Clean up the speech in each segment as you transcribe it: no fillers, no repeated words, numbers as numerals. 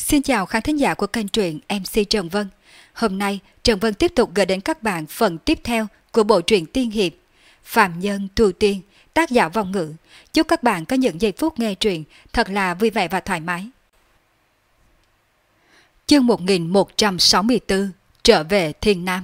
Xin chào khán thính giả của kênh truyện MC Trần Vân. Hôm nay Trần Vân tiếp tục gửi đến các bạn phần tiếp theo của bộ truyện tiên hiệp Phàm Nhân Tu Tiên, tác giả Vong Ngữ. Chúc các bạn có những giây phút nghe truyện thật là vui vẻ và thoải mái. Chương 1164, trở về Thiên Nam.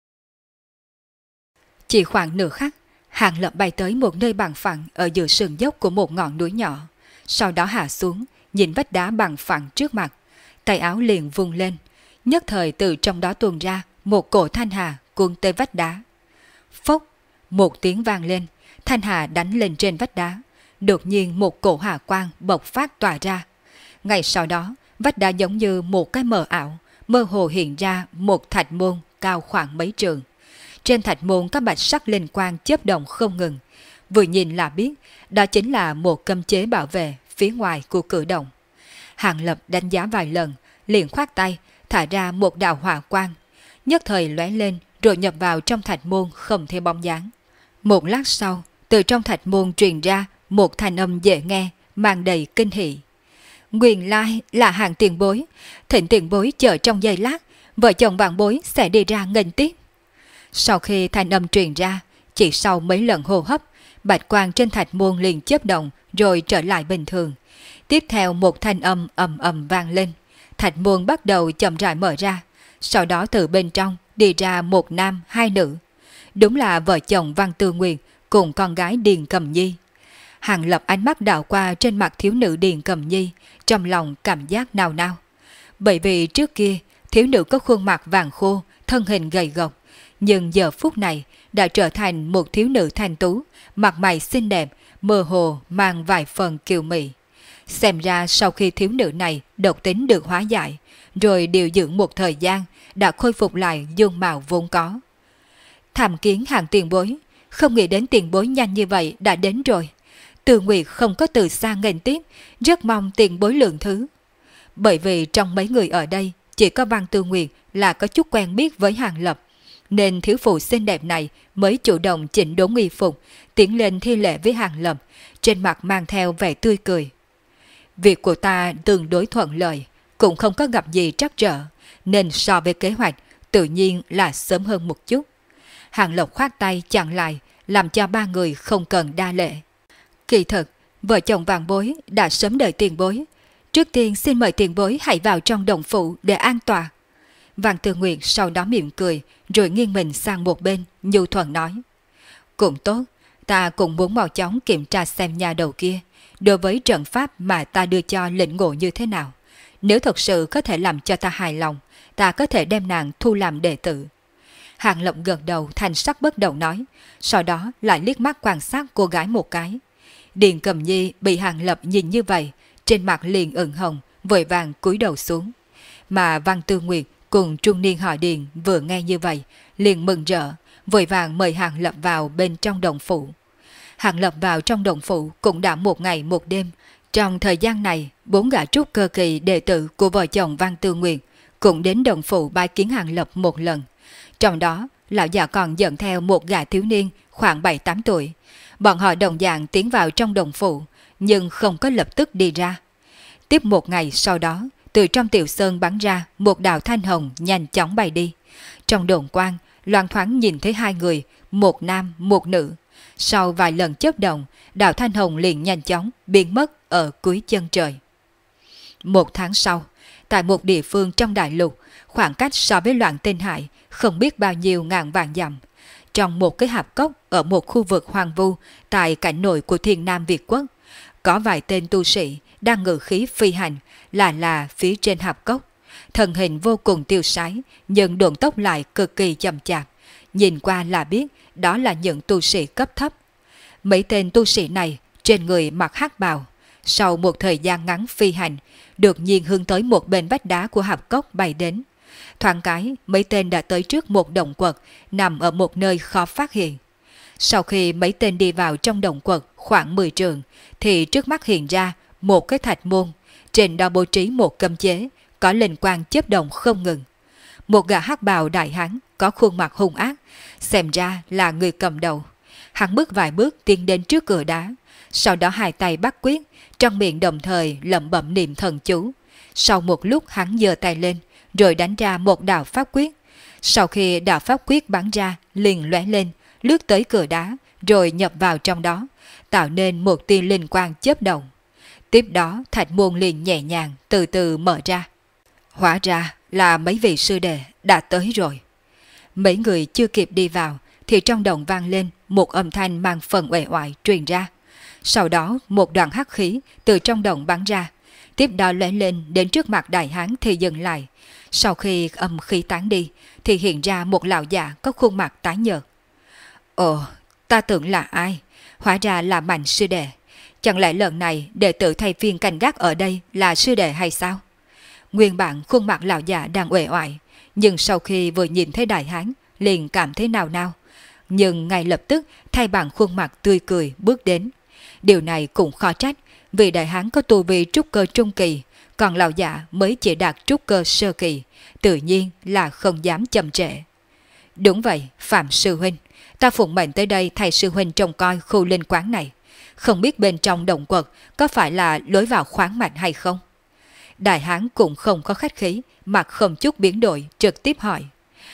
Chỉ khoảng nửa khắc, Hàng Lập bay tới một nơi bằng phẳng ở giữa sườn dốc của một ngọn núi nhỏ, sau đó hạ xuống, nhìn vách đá bằng phẳng trước mặt, tay áo liền vung lên, nhất thời từ trong đó tuôn ra một cổ thanh hà cuốn tới vách đá. Phốc, một tiếng vang lên, thanh hà đánh lên trên vách đá, đột nhiên một cổ hà quang bộc phát tỏa ra. Ngay sau đó, vách đá giống như một cái mờ ảo, mơ hồ hiện ra một thạch môn cao khoảng mấy trượng. Trên thạch môn các bạch sắc linh quang chớp động không ngừng, vừa nhìn là biết đó chính là một cấm chế bảo vệ phía ngoài của cửa động. Hàng Lập đánh giá vài lần, liền khoát tay, thả ra một đạo hỏa quang, nhất thời lóe lên rồi nhập vào trong thạch môn không thấy bóng dáng. Một lát sau, từ trong thạch môn truyền ra một thanh âm dễ nghe, mang đầy kinh hỉ. Nguyên lai là Hàng tiền bối, thỉnh tiền bối chờ trong giây lát, vợ chồng bạn bối sẽ đi ra nghênh tiếp. Sau khi thanh âm truyền ra, chỉ sau mấy lần hô hấp, bạch quang trên thạch môn liền chớp động rồi trở lại bình thường. Tiếp theo một thanh âm ầm ầm vang lên, thạch môn bắt đầu chậm rãi mở ra, sau đó từ bên trong đi ra một nam hai nữ. Đúng là vợ chồng Văn Tư Nguyên cùng con gái Điền Cầm Nhi. Hàng Lập ánh mắt đảo qua trên mặt thiếu nữ Điền Cầm Nhi, trong lòng cảm giác nao nao. Bởi vì trước kia thiếu nữ có khuôn mặt vàng khô, thân hình gầy gộc, nhưng giờ phút này đã trở thành một thiếu nữ thanh tú, mặt mày xinh đẹp, mơ hồ mang vài phần kiều mị. Xem ra sau khi thiếu nữ này độc tính được hóa giải, rồi điều dưỡng một thời gian, đã khôi phục lại dung mạo vốn có. Tham kiến Hàng tiền bối, không nghĩ đến tiền bối nhanh như vậy đã đến rồi. Từ Nguyệt không có từ xa nghênh tiếp, rất mong tiền bối lượng thứ. Bởi vì trong mấy người ở đây, chỉ có Văn Tư Nguyệt là có chút quen biết với Hàng Lập, nên thiếu phụ xinh đẹp này mới chủ động chỉnh đốn y phục, tiến lên thi lễ với Hàng Lập, trên mặt mang theo vẻ tươi cười. Việc của ta tương đối thuận lợi, cũng không có gặp gì trắc trở, nên so với kế hoạch tự nhiên là sớm hơn một chút. Hàng Lập khoát tay chặn lại, làm cho ba người không cần đa lễ. Kỳ thực, vợ chồng vạn bối đã sớm đợi tiền bối. Trước tiên xin mời tiền bối hãy vào trong động phủ để an tọa. Văn Tư Nguyệt sau đó mỉm cười, rồi nghiêng mình sang một bên, nhu thuận nói. Cũng tốt, ta cũng muốn mau chóng kiểm tra xem nhà đầu kia, đối với trận pháp mà ta đưa cho lĩnh ngộ như thế nào. Nếu thật sự có thể làm cho ta hài lòng, ta có thể đem nàng thu làm đệ tử. Hàng Lập gật đầu thành sắc bất động nói, sau đó lại liếc mắt quan sát cô gái một cái. Điền Cầm Nhi bị Hàng Lập nhìn như vậy, trên mặt liền ửng hồng, vội vàng cúi đầu xuống. Mà Văn Tư Nguyệt cùng trung niên họ Điền vừa nghe như vậy, liền mừng rỡ, vội vàng mời Hàng Lập vào bên trong động phủ. Hàng Lập vào trong động phủ cũng đã một ngày một đêm. Trong thời gian này, 4 gã trúc cơ kỳ đệ tử của vợ chồng Văn Tư Nguyệt cũng đến động phủ bái kiến Hàng Lập một lần. Trong đó, lão già còn dẫn theo một gã thiếu niên khoảng 7-8 tuổi. Bọn họ đồng dạng tiến vào trong động phủ, nhưng không có lập tức đi ra. Tiếp một ngày sau đó, từ trong tiểu sơn bắn ra một đạo thanh hồng nhanh chóng bay đi. Trong đồn quang, loan thoáng nhìn thấy hai người, một nam một nữ. Sau vài lần chớp động, đạo thanh hồng liền nhanh chóng biến mất ở cuối chân trời. Một tháng sau, tại một địa phương trong đại lục, khoảng cách so với Loạn Tinh Hải không biết bao nhiêu ngàn vạn dặm. Trong một cái hạp cốc ở một khu vực hoang vu tại cảnh nội của Thiên Nam Việt Quốc, có vài tên tu sĩ đang ngự khí phi hành là phía trên hạp cốc. Thân hình vô cùng tiêu sái, nhưng độn tốc lại cực kỳ chậm chạp. Nhìn qua là biết đó là những tu sĩ cấp thấp. Mấy tên tu sĩ này trên người mặc hắc bào. Sau một thời gian ngắn phi hành, đột nhiên hướng tới một bên vách đá của hạp cốc bay đến. Thoáng cái, mấy tên đã tới trước một động quật nằm ở một nơi khó phát hiện. Sau khi mấy tên đi vào trong động quật khoảng 10 trượng, thì trước mắt hiện ra một cái thạch môn, trên đó bố trí một cấm chế, có linh quang chớp động không ngừng. Một gã hắc bào đại hán có khuôn mặt hung ác, xem ra là người cầm đầu. Hắn bước vài bước tiến đến trước cửa đá, sau đó hai tay bắt quyết, trong miệng đồng thời lẩm bẩm niệm thần chú. Sau một lúc hắn giơ tay lên, rồi đánh ra một đạo pháp quyết. Sau khi đạo pháp quyết bắn ra, liền lóe lên, lướt tới cửa đá, rồi nhập vào trong đó, tạo nên một tia linh quang chớp động. Tiếp đó thạch môn liền nhẹ nhàng từ từ mở ra. Hóa ra là mấy vị sư đệ đã tới rồi. Mấy người chưa kịp đi vào thì trong động vang lên một âm thanh mang phần uể oải truyền ra. Sau đó một đoàn hắc khí từ trong động bắn ra, tiếp đó lóe lên đến trước mặt đại hán thì dừng lại. Sau khi âm khí tán đi thì hiện ra một lão già có khuôn mặt tái nhợt. Ồ, ta tưởng là ai? Hóa ra là Mạnh sư đệ. Chẳng lẽ lần này đệ tử thay phiên canh gác ở đây là sư đệ hay sao? Nguyên bản khuôn mặt lão già đang uể oải, nhưng sau khi vừa nhìn thấy đại hán liền cảm thấy nào nao. Nhưng ngay lập tức thay bằng khuôn mặt tươi cười bước đến. Điều này cũng khó trách, vì đại hán có tu vi trúc cơ trung kỳ, còn lão giả mới chỉ đạt trúc cơ sơ kỳ, tự nhiên là không dám chậm trễ. Đúng vậy, Phạm sư huynh, ta phụng mệnh tới đây thay sư huynh trông coi khu linh quán này. Không biết bên trong động quật có phải là lối vào khoáng mạch hay không? Đại hán cũng không có khách khí, mặt không chút biến đổi, trực tiếp hỏi.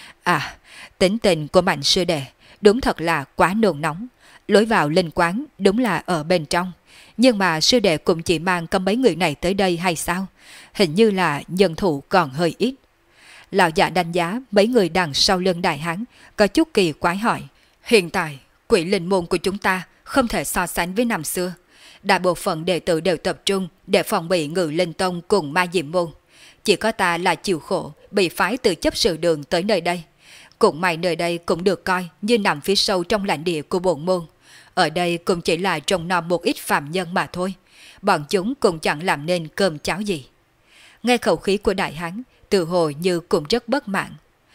À, tính tình của Mạnh sư đệ đúng thật là quá nôn nóng. Lối vào linh quán đúng là ở bên trong, nhưng mà sư đệ cũng chỉ mang có mấy người này tới đây hay sao? Hình như là nhân thủ còn hơi ít. Lão giả đánh giá mấy người đằng sau lưng đại hán, có chút kỳ quái hỏi. Hiện tại, quỷ linh môn của chúng ta không thể so sánh với năm xưa. Đại bộ phận đệ tử đều tập trung để phòng bị Ngự Linh Tông cùng Ma Diệm môn. Chỉ có ta là chịu khổ, bị phái từ chấp sự đường tới nơi đây. Cũng may nơi đây cũng được coi như nằm phía sâu trong lãnh địa của bổn môn. Ở đây cũng chỉ là trông nom một ít phạm nhân mà thôi. Bọn chúng cũng chẳng làm nên cơm cháo gì. Nghe khẩu khí của đại hán, tự hồ như cũng rất bất mãn.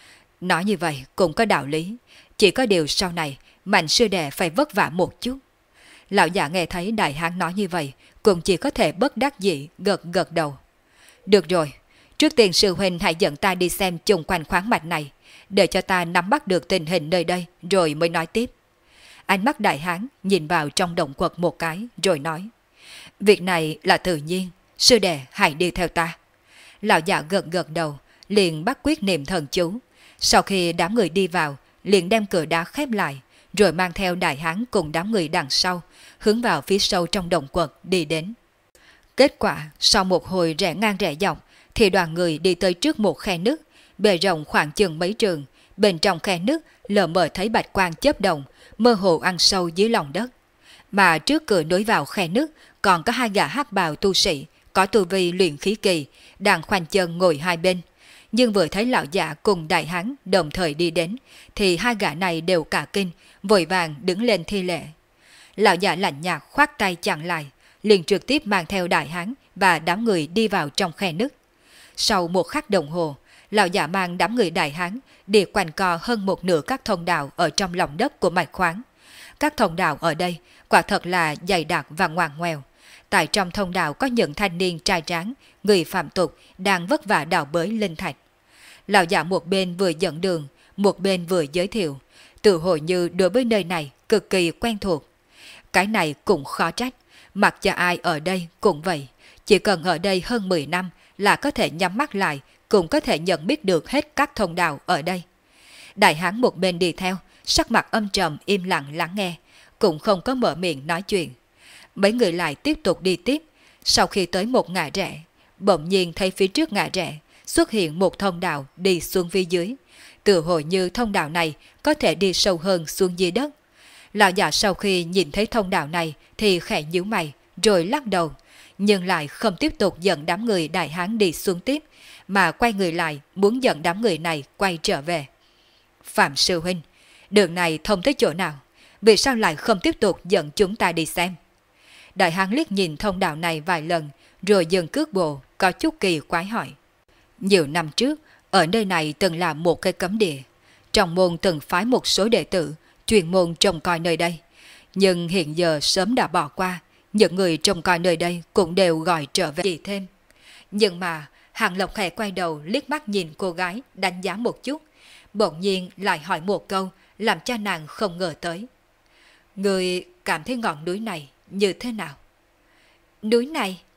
Nói như vậy cũng có đạo lý. Chỉ có điều sau này Mạnh sư đệ phải vất vả một chút. Lão già nghe thấy đại hán nói như vậy cũng chỉ có thể bất đắc dĩ gật gật đầu. Được rồi, trước tiên sư huynh hãy dẫn ta đi xem chung quanh khoáng mạch này, để cho ta nắm bắt được tình hình nơi đây rồi mới nói tiếp. Ánh mắt đại hán nhìn vào trong động quật một cái rồi nói. Việc này là tự nhiên, sư đệ hãy đi theo ta. Lão già gật gật đầu, liền bắt quyết niệm thần chú. Sau khi đám người đi vào, liền đem cửa đá khép lại, rồi mang theo đại hán cùng đám người đằng sau, hướng vào phía sâu trong động quật đi đến. Kết quả, sau một hồi rẽ ngang rẽ dọc, thì đoàn người đi tới trước một khe nước, bề rộng khoảng chừng mấy trường. Bên trong khe nước lờ mờ thấy bạch quang chớp động, mơ hồ ăn sâu dưới lòng đất. Mà trước cửa nối vào khe nước còn có hai gã hắc bào tu sĩ, có tu vi luyện khí kỳ, đang khoanh chân ngồi hai bên. Nhưng vừa thấy lão giả cùng đại hán đồng thời đi đến, thì hai gã này đều cả kinh, vội vàng đứng lên thi lễ. Lão giả lạnh nhạt khoát tay chặn lại, liền trực tiếp mang theo đại hán và đám người đi vào trong khe nước. Sau một khắc đồng hồ, lão giả mang đám người đại hán đi quanh co hơn một nửa các thông đạo ở trong lòng đất của mạch khoáng. Các thông đạo ở đây quả thật là dày đặc và ngoằn ngoèo. Tại trong thông đạo có những thanh niên trai tráng, người phạm tục đang vất vả đào bới linh thạch. Lão giả một bên vừa dẫn đường, một bên vừa giới thiệu, tự hồ như đối với nơi này cực kỳ quen thuộc. Cái này cũng khó trách, mặc cho ai ở đây cũng vậy, chỉ cần ở đây hơn 10 năm là có thể nhắm mắt lại, cũng có thể nhận biết được hết các thông đạo ở đây. Đại hán một bên đi theo, sắc mặt âm trầm im lặng lắng nghe, cũng không có mở miệng nói chuyện. Mấy người lại tiếp tục đi tiếp, sau khi tới một ngã rẽ, bỗng nhiên thấy phía trước ngã rẽ xuất hiện một thông đạo đi xuống phía dưới, tự hồ như thông đạo này có thể đi sâu hơn xuống dưới đất. Lão già sau khi nhìn thấy thông đạo này thì khẽ nhíu mày, rồi lắc đầu, nhưng lại không tiếp tục dẫn đám người đại hán đi xuống tiếp, mà quay người lại muốn dẫn đám người này quay trở về. Phạm sư huynh, đường này thông tới chỗ nào? Vì sao lại không tiếp tục dẫn chúng ta đi xem? Đại hán liếc nhìn thông đạo này vài lần, rồi dừng cước bộ, có chút kỳ quái hỏi. Nhiều năm trước, ở nơi này từng là một cái cấm địa. Trong môn từng phái một số đệ tử, chuyên môn trông coi nơi đây. Nhưng hiện giờ sớm đã bỏ qua, những người trông coi nơi đây cũng đều gọi trở về gì thêm. Nhưng mà, Hàng Lộc khẽ quay đầu liếc mắt nhìn cô gái đánh giá một chút, bỗng nhiên lại hỏi một câu làm cho nàng không ngờ tới. Người cảm thấy ngọn núi này như thế nào? Núi này?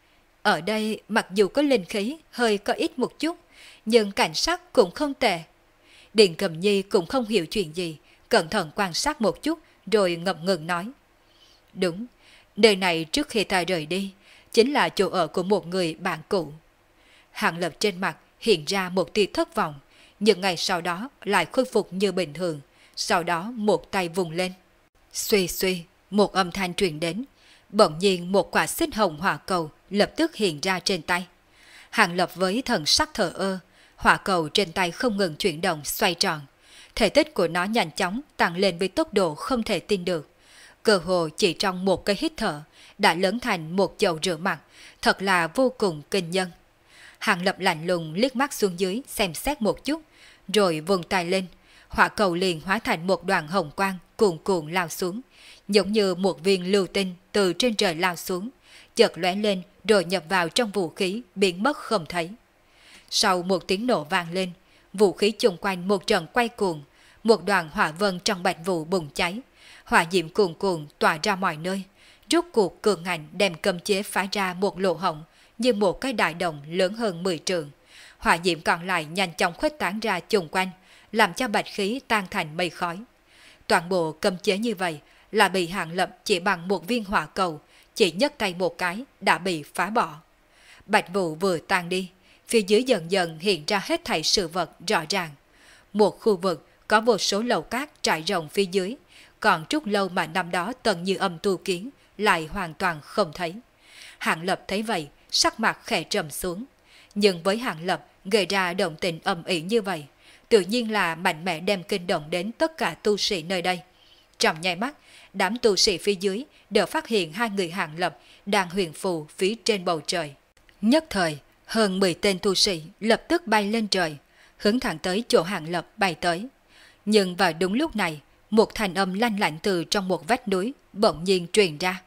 Ở đây mặc dù có linh khí hơi có ít một chút, nhưng cảnh sắc cũng không tệ. Điền Cầm Nhi cũng không hiểu chuyện gì, cẩn thận quan sát một chút rồi ngập ngừng nói. Đúng, nơi này trước khi ta rời đi, chính là chỗ ở của một người bạn cũ. Hàng Lập trên mặt hiện ra một tia thất vọng, nhưng ngày sau đó lại khôi phục như bình thường, sau đó một tay vùng lên. Xuy xuy, một âm thanh truyền đến, bỗng nhiên một quả xích hồng hỏa cầu lập tức hiện ra trên tay. Hàng Lập với thần sắc thờ ơ, hỏa cầu trên tay không ngừng chuyển động xoay tròn. Thể tích của nó nhanh chóng tăng lên với tốc độ không thể tin được. Cơ hồ chỉ trong một cái hít thở đã lớn thành một chậu rửa mặt, thật là vô cùng kinh nhân. Hàng Lập lạnh lùng liếc mắt xuống dưới xem xét một chút, rồi vung tay lên, hỏa cầu liền hóa thành một đoàn hồng quang cuồn cuộn lao xuống, giống như một viên lưu tinh từ trên trời lao xuống, chợt lóe lên rồi nhập vào trong vũ khí biến mất không thấy. Sau một tiếng nổ vang lên, vũ khí chung quanh một trận quay cuồng, một đoàn hỏa vân trong bạch vụ bùng cháy, hỏa diệm cuồn cuộn tỏa ra mọi nơi. Rốt cuộc cường ngạnh đem cấm chế phá ra một lỗ hổng như một cái đại đồng lớn hơn 10 trượng. Hỏa diệm còn lại nhanh chóng khuếch tán ra chung quanh, làm cho bạch khí tan thành mây khói. Toàn bộ cấm chế như vậy là bị Hàng Lập chỉ bằng một viên hỏa cầu, chỉ nhấc tay một cái đã bị phá bỏ. Bạch vụ vừa tan đi, phía dưới dần dần hiện ra hết thảy sự vật rõ ràng. Một khu vực có vô số lầu cát trải rộng phía dưới, còn trúc lâu mà năm đó Tần Như Âm tu kiến lại hoàn toàn không thấy. Hàng Lập thấy vậy, sắc mặt khẽ trầm xuống. Nhưng với Hàng Lập gây ra động tình ầm ĩ như vậy, tự nhiên là mạnh mẽ đem kinh động đến tất cả tu sĩ nơi đây. Trong nháy mắt, đám tu sĩ phía dưới đều phát hiện hai người Hàng Lập đang huyền phù phía trên bầu trời. Nhất thời, hơn 10 tên tu sĩ lập tức bay lên trời, hướng thẳng tới chỗ Hàng Lập bay tới. Nhưng vào đúng lúc này, một thanh âm lanh lạnh từ trong một vách núi bỗng nhiên truyền ra.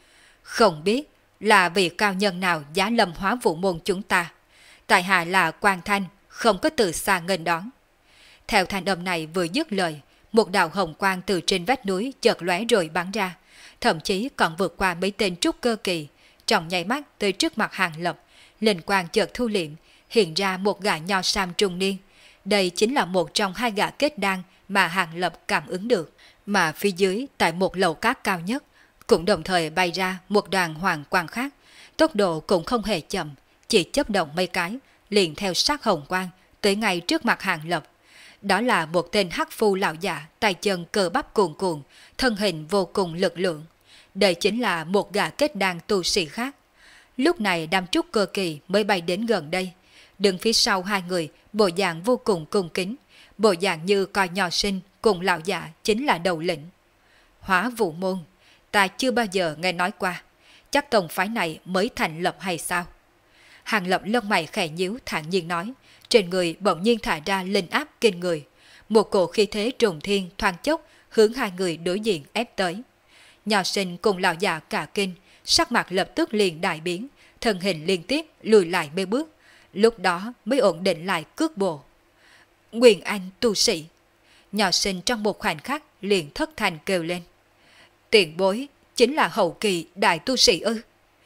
Không biết là vị cao nhân nào giá lâm hóa vũ môn chúng ta. Tại hạ là Quang Thanh, không có từ xa nghênh đón. Theo thanh âm này vừa dứt lời, một đạo hồng quang từ trên vách núi chợt lóe rồi bắn ra, thậm chí còn vượt qua mấy tên trúc cơ kỳ, trong nháy mắt tới trước mặt Hàng Lập. Linh quang chợt thu liệm, hiện ra một gã nho sam trung niên. Đây chính là một trong hai gã kết đan mà Hàng Lập cảm ứng được, mà phía dưới tại một lầu cát cao nhất cũng đồng thời bay ra một đoàn hoàng quang khác, tốc độ cũng không hề chậm, chỉ chớp động mấy cái, liền theo sát hồng quang tới ngay trước mặt Hàng Lập. Đó là một tên hắc phu lão già, tay chân cơ bắp cuồn cuộn, thân hình vô cùng lực lượng. Đây chính là một gã kết đan tu sĩ khác. Lúc này đám trúc cơ kỳ mới bay đến gần đây, đứng phía sau hai người, bộ dạng vô cùng cung kính, bộ dạng như coi nho sinh cùng lão già chính là đầu lĩnh. Hóa vũ môn, ta chưa bao giờ nghe nói qua, chắc tông phái này mới thành lập hay sao? Hàng Lập lông mày khẽ nhíu thản nhiên nói, trên người bỗng nhiên thả ra linh áp kinh người, một cổ khí thế trùng thiên thoáng chốc hướng hai người đối diện ép tới. Nho sinh cùng lão già cả kinh, sắc mặt lập tức liền đại biến, thân hình liên tiếp lùi lại mấy bước, lúc đó mới ổn định lại cước bộ. Nguyên Anh tu sĩ. Nho sinh trong một khoảnh khắc liền thất thanh kêu lên. Tiền bối chính là hậu kỳ đại tu sĩ ư?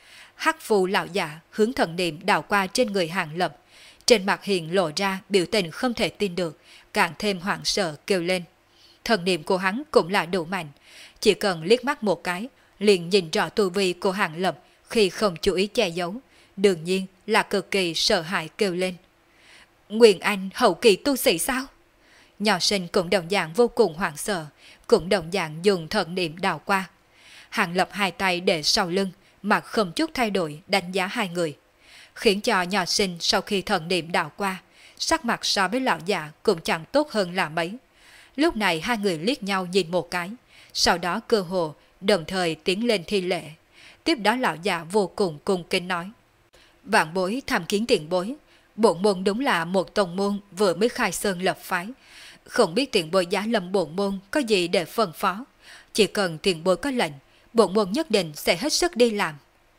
Hắc phù lão già hướng thần niệm đảo qua trên người Hàng Lập, trên mặt hiện lộ ra biểu tình không thể tin được, càng thêm hoảng sợ kêu lên. Thần niệm của hắn cũng là đủ mạnh, chỉ cần liếc mắt một cái liền nhìn rõ tu vi của Hàng Lập khi không chú ý che giấu, đương nhiên là cực kỳ sợ hãi kêu lên. Nguyên Anh hậu kỳ tu sĩ sao? Nhỏ sinh cũng đồng dạng vô cùng hoảng sợ, cũng đồng dạng dùng thần niệm đảo qua. Hàng Lập hai tay để sau lưng, mặt không chút thay đổi đánh giá hai người, khiến cho nhỏ sinh sau khi thần niệm đảo qua, sắc mặt so với lão già cũng chẳng tốt hơn là mấy. Lúc này hai người liếc nhau nhìn một cái, sau đó cơ hồ đồng thời tiến lên thi lễ. Tiếp đó lão già vô cùng cung kính nói. Vạn bối tham kiến tiền bối, bổn môn đúng là một tông môn vừa mới khai sơn lập phái, không biết tiền bối giá lâm bổn môn có gì để phân phó, chỉ cần tiền bối có lệnh, bổn môn nhất định sẽ hết sức đi làm.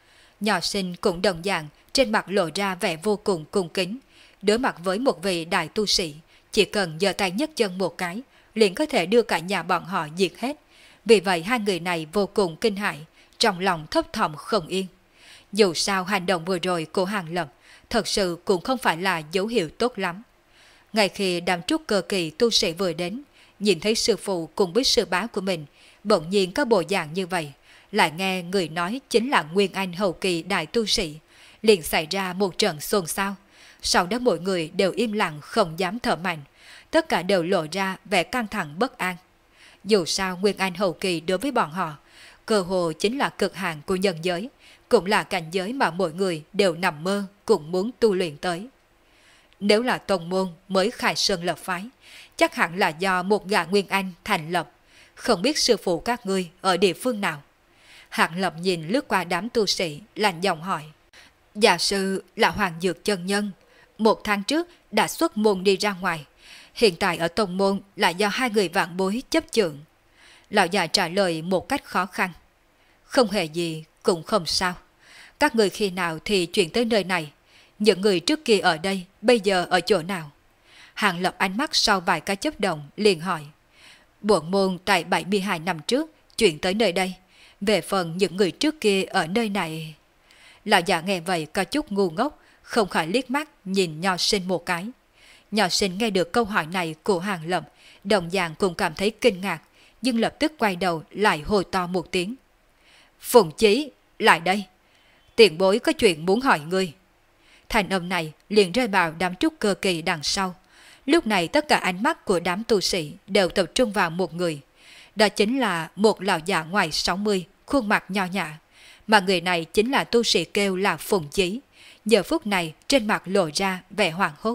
Nhỏ sinh cũng đồng dạng, trên mặt lộ ra vẻ vô cùng cung kính, đối mặt với một vị đại tu sĩ, chỉ cần giơ tay nhấc chân một cái, liền có thể đưa cả nhà bọn họ diệt hết. Vì vậy hai người này vô cùng kinh hãi, trong lòng thấp thỏm không yên. Dù sao hành động vừa rồi của Hàng Lập thật sự cũng không phải là dấu hiệu tốt lắm. Ngay khi đám trúc cơ kỳ tu sĩ vừa đến, nhìn thấy sư phụ cùng với sư bá của mình, bỗng nhiên có bộ dạng như vậy, lại nghe người nói chính là Nguyên Anh hậu kỳ đại tu sĩ, liền xảy ra một trận xôn xao. Sau đó mọi người đều im lặng không dám thở mạnh, tất cả đều lộ ra vẻ căng thẳng bất an. Dù sao Nguyên Anh hậu kỳ đối với bọn họ, cơ hồ chính là cực hạn của nhân giới, cũng là cảnh giới mà mọi người đều nằm mơ cũng muốn tu luyện tới. Nếu là tông môn mới khai sơn lập phái, chắc hẳn là do một gã Nguyên Anh thành lập, không biết sư phụ các ngươi ở địa phương nào. Hạng Lập nhìn lướt qua đám tu sĩ, lạnh giọng hỏi. Dạ sư là Hoàng Dược chân nhân, 1 tháng trước đã xuất môn đi ra ngoài, hiện tại ở tông môn là do 2 người vạn bối chấp chưởng. Lão già trả lời một cách khó khăn. Không hề gì, cũng không sao. Các người khi nào thì chuyển tới nơi này? Những người trước kia ở đây bây giờ ở chỗ nào? Hàng Lập ánh mắt sau vài cái chớp động liền hỏi. Bổn môn tại 72 năm trước chuyển tới nơi đây. Về phần những người trước kia ở nơi này... Lão già nghe vậy có chút ngu ngốc, không khỏi liếc mắt nhìn Nho Sinh một cái. Nho Sinh nghe được câu hỏi này của Hàng Lập, đồng dạng cũng cảm thấy kinh ngạc, nhưng lập tức quay đầu lại hô to một tiếng. Phùng Chí, lại đây. Tiền bối có chuyện muốn hỏi ngươi. Thành âm này liền rơi vào đám trúc cơ kỳ đằng sau. Lúc này tất cả ánh mắt của đám tu sĩ đều tập trung vào một người. Đó chính là một lão già ngoài 60, khuôn mặt nho nhã. Mà người này chính là tu sĩ kêu là Phùng Chí. Giờ phút này trên mặt lộ ra vẻ hoảng hốt.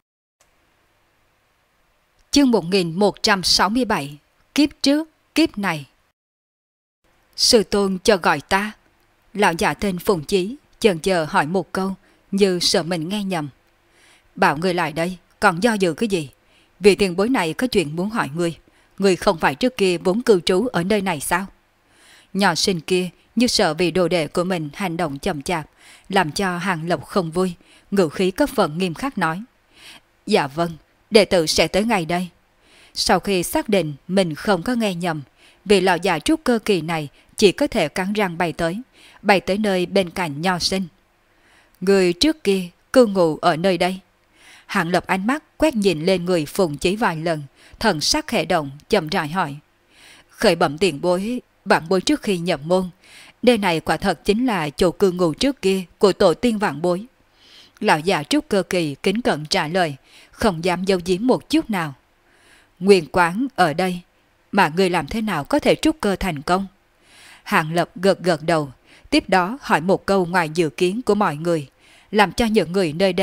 Chương 1167. Kiếp trước, kiếp này. Sư tôn cho gọi ta. Lão già tên Phùng Chí chần chờ hỏi một câu, như sợ mình nghe nhầm. Bảo người lại đây, còn do dự cái gì? Vì tiền bối này có chuyện muốn hỏi ngươi. Ngươi không phải trước kia vốn cư trú ở nơi này sao? Nhỏ sinh kia như sợ vì đồ đệ của mình hành động chậm chạp, làm cho Hàng Lập không vui, ngữ khí có phần nghiêm khắc nói. Dạ vâng, đệ tử sẽ tới ngay đây. Sau khi xác định mình không có nghe nhầm, vì lão già trúc cơ kỳ này chỉ có thể cắn răng bay tới nơi bên cạnh Nho Sinh. Người trước kia cư ngụ ở nơi đây. Hàng Lập ánh mắt quét nhìn lên người Phùng Chí vài lần, thần sắc khẽ động, chậm rãi hỏi. Khởi bẩm tiền bối, vạn bối trước khi nhập môn, nơi này quả thật chính là chỗ cư ngụ trước kia của tổ tiên vạn bối. Lão già trúc cơ kỳ kính cẩn trả lời, không dám giấu giếm một chút nào. Nguyên quán ở đây, mà người làm thế nào có thể trúc cơ thành công? Hàng Lập gật gật đầu, tiếp đó hỏi một câu ngoài dự kiến của mọi người, làm cho những người nơi đây